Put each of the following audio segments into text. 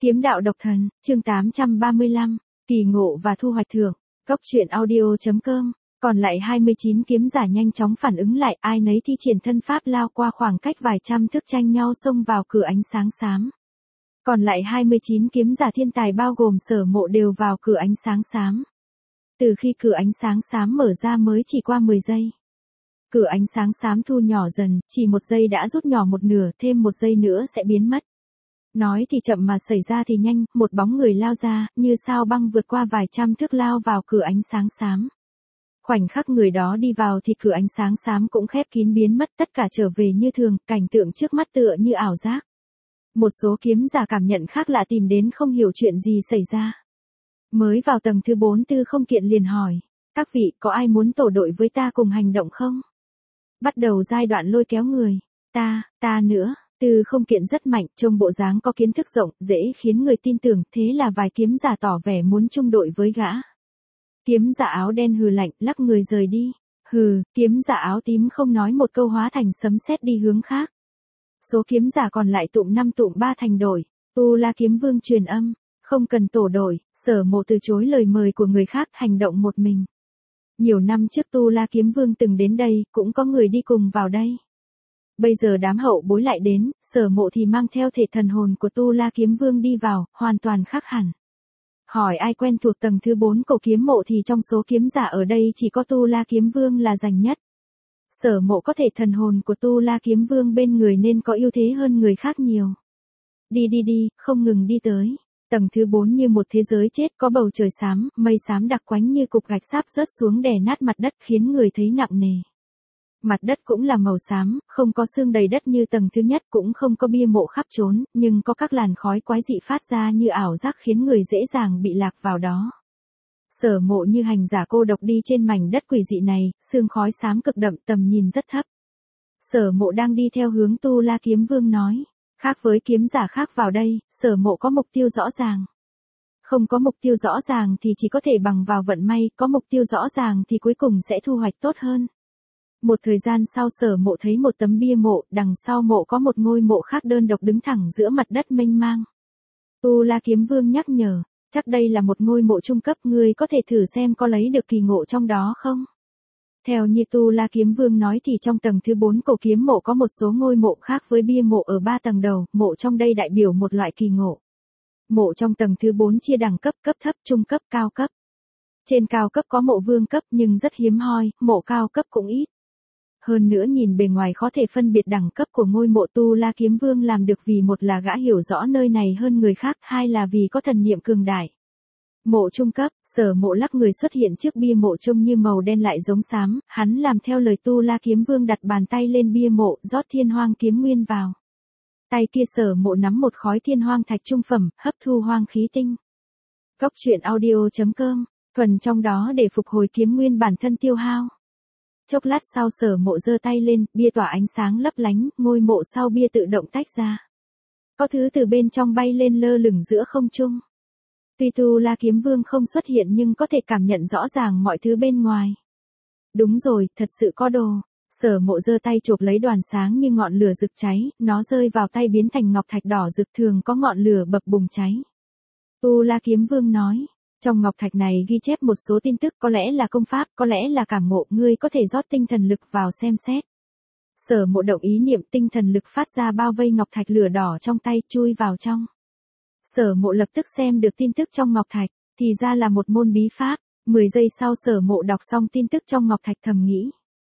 Kiếm đạo độc thần, chương 835, kỳ ngộ và thu hoạch thưởng. Cốc truyện audio.com. Còn lại 29 kiếm giả nhanh chóng phản ứng lại, ai nấy thi triển thân pháp lao qua khoảng cách vài trăm thước tranh nhau xông vào cửa ánh sáng xám. Còn lại 29 kiếm giả thiên tài bao gồm Sở Mộ đều vào cửa ánh sáng xám. Từ khi cửa ánh sáng xám mở ra mới chỉ qua 10 giây. Cửa ánh sáng xám thu nhỏ dần, chỉ 1 giây đã rút nhỏ một nửa, thêm 1 giây nữa sẽ biến mất. Nói thì chậm mà xảy ra thì nhanh, một bóng người lao ra, như sao băng vượt qua vài trăm thước lao vào cửa ánh sáng xám. Khoảnh khắc người đó đi vào thì cửa ánh sáng xám cũng khép kín biến mất, tất cả trở về như thường, cảnh tượng trước mắt tựa như ảo giác. Một số kiếm giả cảm nhận khác lạ tìm đến không hiểu chuyện gì xảy ra. Mới vào tầng thứ 4 Tư Không Kiện liền hỏi, các vị có ai muốn tổ đội với ta cùng hành động không? Bắt đầu giai đoạn lôi kéo người, ta nữa. Tư Không Kiện rất mạnh, trông bộ dáng có kiến thức rộng, dễ khiến người tin tưởng, thế là vài kiếm giả tỏ vẻ muốn chung đội với gã. Kiếm giả áo đen hừ lạnh, lắc người rời đi. Hừ, kiếm giả áo tím không nói một câu hóa thành sấm sét đi hướng khác. Số kiếm giả còn lại tụm 5 tụm 3 thành đội. Tu La Kiếm Vương truyền âm, không cần tổ đội, Sở Mộ từ chối lời mời của người khác, hành động một mình. Nhiều năm trước Tu La Kiếm Vương từng đến đây, cũng có người đi cùng vào đây. Bây giờ đám hậu bối lại đến, Sở Mộ thì mang theo thể thần hồn của Tu La Kiếm Vương đi vào, hoàn toàn khác hẳn. Hỏi ai quen thuộc tầng thứ 4 cổ kiếm mộ thì trong số kiếm giả ở đây chỉ có Tu La Kiếm Vương là rành nhất. Sở Mộ có thể thần hồn của Tu La Kiếm Vương bên người nên có ưu thế hơn người khác nhiều. Đi, không ngừng đi tới. Tầng thứ 4 như một thế giới chết, có bầu trời xám, mây xám đặc quánh như cục gạch sáp rớt xuống đè nát mặt đất khiến người thấy nặng nề. Mặt đất cũng là màu xám, không có xương đầy đất như tầng thứ nhất, cũng không có bia mộ khắp trốn, nhưng có các làn khói quái dị phát ra như ảo giác khiến người dễ dàng bị lạc vào đó. Sở Mộ như hành giả cô độc đi trên mảnh đất quỷ dị này, sương khói xám cực đậm, tầm nhìn rất thấp. Sở Mộ đang đi theo hướng Tu La Kiếm Vương nói, khác với kiếm giả khác vào đây, Sở Mộ có mục tiêu rõ ràng. Không có mục tiêu rõ ràng thì chỉ có thể bằng vào vận may, có mục tiêu rõ ràng thì cuối cùng sẽ thu hoạch tốt hơn. Một thời gian sau Sở Mộ thấy một tấm bia mộ, đằng sau mộ có một ngôi mộ khác đơn độc đứng thẳng giữa mặt đất mênh mang. Tu La Kiếm Vương nhắc nhở, chắc đây là một ngôi mộ trung cấp, ngươi có thể thử xem có lấy được kỳ ngộ trong đó không? Theo như Tu La Kiếm Vương nói thì trong tầng thứ 4 cổ kiếm mộ có một số ngôi mộ khác với bia mộ ở 3 tầng đầu, mộ trong đây đại biểu một loại kỳ ngộ. Mộ trong tầng thứ 4 chia đẳng cấp, cấp thấp, trung cấp, cao cấp. Trên cao cấp có mộ vương cấp nhưng rất hiếm hoi, mộ cao cấp cũng ít. Hơn nữa nhìn bề ngoài khó thể phân biệt đẳng cấp của ngôi mộ. Tu La Kiếm Vương làm được vì một là gã hiểu rõ nơi này hơn người khác, hai là vì có thần niệm cường đại. Mộ trung cấp, Sở Mộ lắc người xuất hiện trước bia mộ trông như màu đen lại giống xám, hắn làm theo lời Tu La Kiếm Vương đặt bàn tay lên bia mộ, rót thiên hoang kiếm nguyên vào. Tay kia Sở Mộ nắm một khói thiên hoang thạch trung phẩm, hấp thu hoang khí tinh. Cốc truyện audio.com, thuần trong đó để phục hồi kiếm nguyên bản thân tiêu hao. Chốc lát sau Sở Mộ giơ tay lên, bia tỏa ánh sáng lấp lánh, ngôi mộ sau bia tự động tách ra. Có thứ từ bên trong bay lên lơ lửng giữa không trung. Tuy Tu La Kiếm Vương không xuất hiện nhưng có thể cảm nhận rõ ràng mọi thứ bên ngoài. Đúng rồi, thật sự có đồ. Sở Mộ giơ tay chộp lấy đoàn sáng như ngọn lửa rực cháy, nó rơi vào tay biến thành ngọc thạch đỏ rực, thường có ngọn lửa bập bùng cháy. Tu La Kiếm Vương nói, trong ngọc thạch này ghi chép một số tin tức, có lẽ là công pháp, có lẽ là cảm ngộ, ngươi có thể rót tinh thần lực vào xem xét. Sở Mộ động ý niệm, tinh thần lực phát ra bao vây ngọc thạch lửa đỏ trong tay, chui vào trong. Sở Mộ lập tức xem được tin tức trong ngọc thạch, thì ra là một môn bí pháp. 10 giây sau Sở Mộ đọc xong tin tức trong ngọc thạch thầm nghĩ.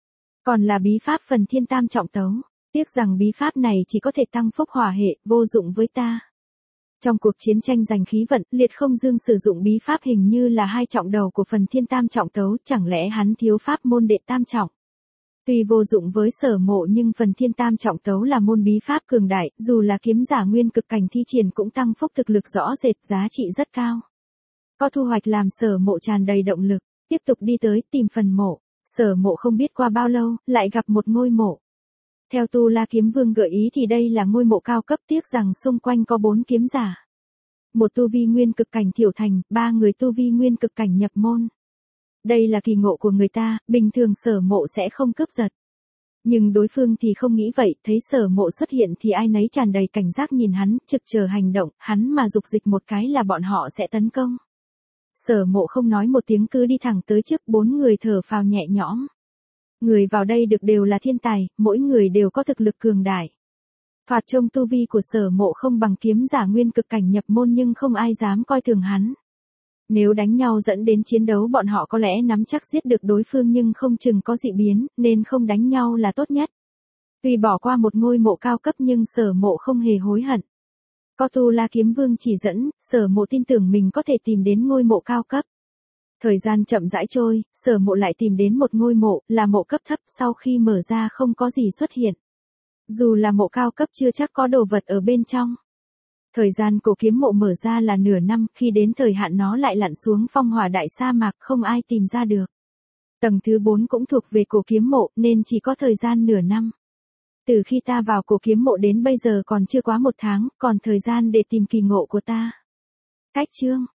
Còn là bí pháp phần thiên tam trọng tấu, tiếc rằng bí pháp này chỉ có thể tăng phúc hỏa hệ, vô dụng với ta. Trong cuộc chiến tranh giành khí vận, Liệt Không Dương sử dụng bí pháp hình như là 2 trọng đầu của phần thiên tam trọng tấu, chẳng lẽ hắn thiếu pháp môn đệ tam trọng? Tuy vô dụng với Sở Mộ nhưng phần thiên tam trọng tấu là môn bí pháp cường đại, dù là kiếm giả nguyên cực cảnh thi triển cũng tăng phúc thực lực rõ rệt, giá trị rất cao. Có thu hoạch làm Sở Mộ tràn đầy động lực, tiếp tục đi tới tìm phần mộ. Sở Mộ không biết qua bao lâu, lại gặp một ngôi mộ. Theo Tu La Kiếm Vương gợi ý thì đây là ngôi mộ cao cấp, tiếc rằng xung quanh có 4 kiếm giả. Một tu vi nguyên cực cảnh thiểu thành, 3 người tu vi nguyên cực cảnh nhập môn. Đây là kỳ ngộ của người ta, bình thường Sở Mộ sẽ không cướp giật. Nhưng đối phương thì không nghĩ vậy, thấy Sở Mộ xuất hiện thì ai nấy tràn đầy cảnh giác nhìn hắn, trực chờ hành động, hắn mà dục dịch một cái là bọn họ sẽ tấn công. Sở Mộ không nói một tiếng cứ đi thẳng tới trước, 4 người thở phào nhẹ nhõm. Người vào đây được đều là thiên tài, mỗi người đều có thực lực cường đại. Thoạt trông tu vi của Sở Mộ không bằng kiếm giả nguyên cực cảnh nhập môn nhưng không ai dám coi thường hắn. Nếu đánh nhau dẫn đến chiến đấu bọn họ có lẽ nắm chắc giết được đối phương nhưng không chừng có dị biến, nên không đánh nhau là tốt nhất. Tuy bỏ qua một ngôi mộ cao cấp nhưng Sở Mộ không hề hối hận. Có Tu La Kiếm Vương chỉ dẫn, Sở Mộ tin tưởng mình có thể tìm đến ngôi mộ cao cấp. Thời gian chậm rãi trôi, Sở Mộ lại tìm đến một ngôi mộ, là mộ cấp thấp, sau khi mở ra không có gì xuất hiện. Dù là mộ cao cấp chưa chắc có đồ vật ở bên trong. Thời gian cổ kiếm mộ mở ra là nửa năm, khi đến thời hạn nó lại lặn xuống phong hỏa đại sa mạc, không ai tìm ra được. Tầng thứ 4 cũng thuộc về cổ kiếm mộ, nên chỉ có thời gian nửa năm. Từ khi ta vào cổ kiếm mộ đến bây giờ còn chưa quá 1 tháng, còn thời gian để tìm kỳ ngộ của ta. Cách chương